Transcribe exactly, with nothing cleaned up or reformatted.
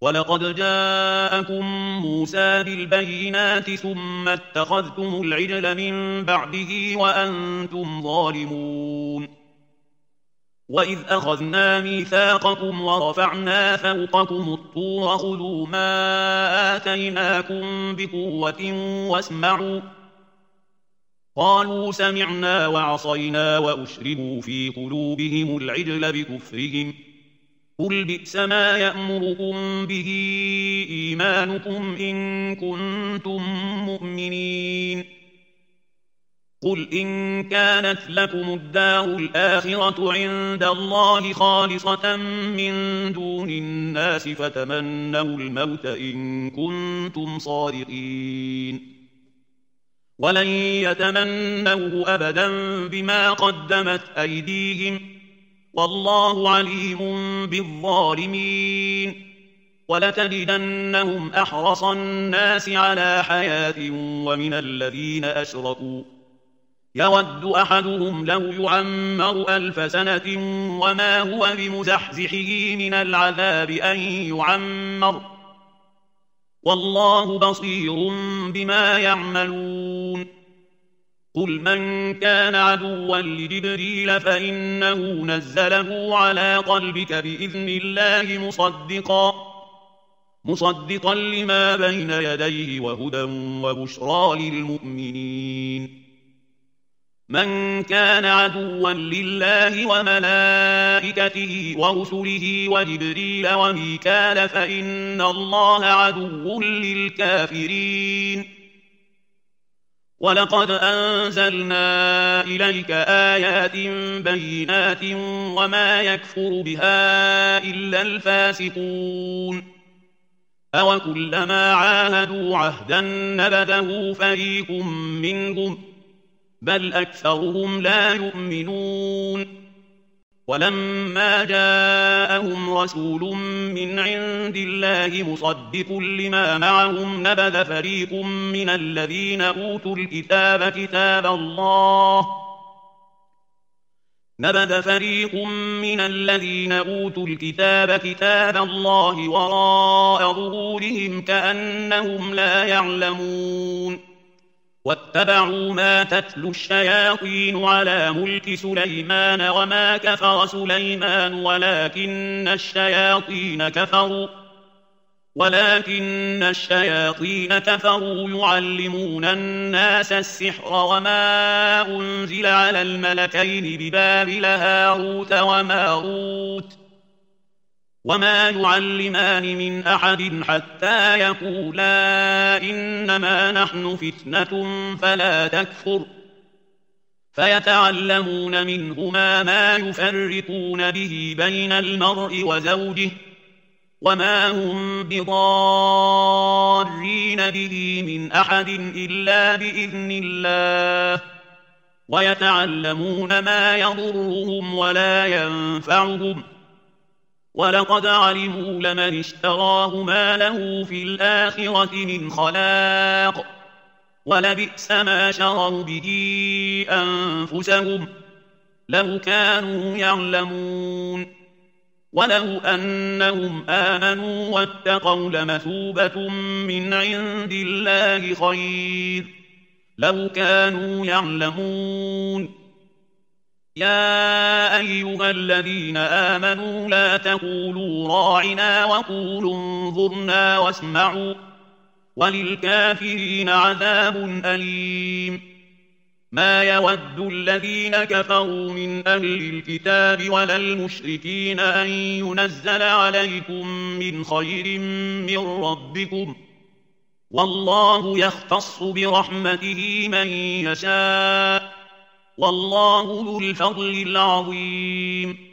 ولقد جاءكم موسى بالبينات ثم اتخذتم العجل من بعده وأنتم ظالمون وإذ أخذنا ميثاقكم ورفعنا فوقكم الطور خذوا ما آتيناكم بقوة واسمعوا قالوا سمعنا وعصينا وأشربوا في قلوبهم العجل بكفرهم قل بئس ما يأمركم به إيمانكم إن كنتم مؤمنين قل إن كانت لكم الدار الآخرة عند الله خالصة من دون الناس فتمنوا الموت إن كنتم صادقين ولن يتمنوه أبدا بما قدمت أيديهم والله عليم بالظالمين ولتجدنهم أحرص الناس على حياة ومن الذين أشركوا يود أحدهم لو يعمر ألف سنة وما هو بمزحزحه من العذاب أن يعمر والله بصير بما يعملون قل من كان عدوا لجبريل فإنه نزله على قلبك بإذن الله مصدقا مصدقا لما بين يديه وهدى وبشرى للمؤمنين من كان عدوا لله وملائكته ورسله وجبريل وميكال فإن الله عدو للكافرين ولقد أنزلنا إليك آيات بينات وما يكفر بها إلا الفاسقون أوكلما عاهدوا عهدا نبذه فريق منهم بل أكثرهم لا يؤمنون ولما جاءهم رسول من عند الله مصدق لما معهم نبذ فريق من الذين أوتوا الكتاب كتاب الله نبذ فريق من الذين أوتوا الكتاب كتاب الله وراء ظهورهم كأنهم لا يعلمون واتبعوا ما تتلو الشياطين على ملك سليمان وما كفر سليمان ولكن الشياطين كفروا ولكن الشياطين كفروا يعلمون الناس السحر وما أنزل على الملكين ببابل هاروت وماروت وما يعلمان من أحد حتى يقولا إنما نحن فتنة فلا تكفر فيتعلمون منهما ما يفرقون به بين المرء وزوجه وما هم بضارين به من أحد إلا بإذن الله ويتعلمون ما يضرهم ولا ينفعهم ولقد علموا لمن اشتراه ما له في الآخرة من خلاق ولبئس ما شروا به أنفسهم لو كانوا يعلمون ولو أنهم آمنوا واتقوا لمثوبة من عند الله خير لو كانوا يعلمون يا أيها الذين آمنوا لا تقولوا راعنا وقولوا انظرنا واسمعوا وللكافرين عذاب أليم ما يود الذين كفروا من أهل الكتاب ولا المشركين أن ينزل عليكم من خير من ربكم والله يختص برحمته من يشاء والله ذو الفضل العظيم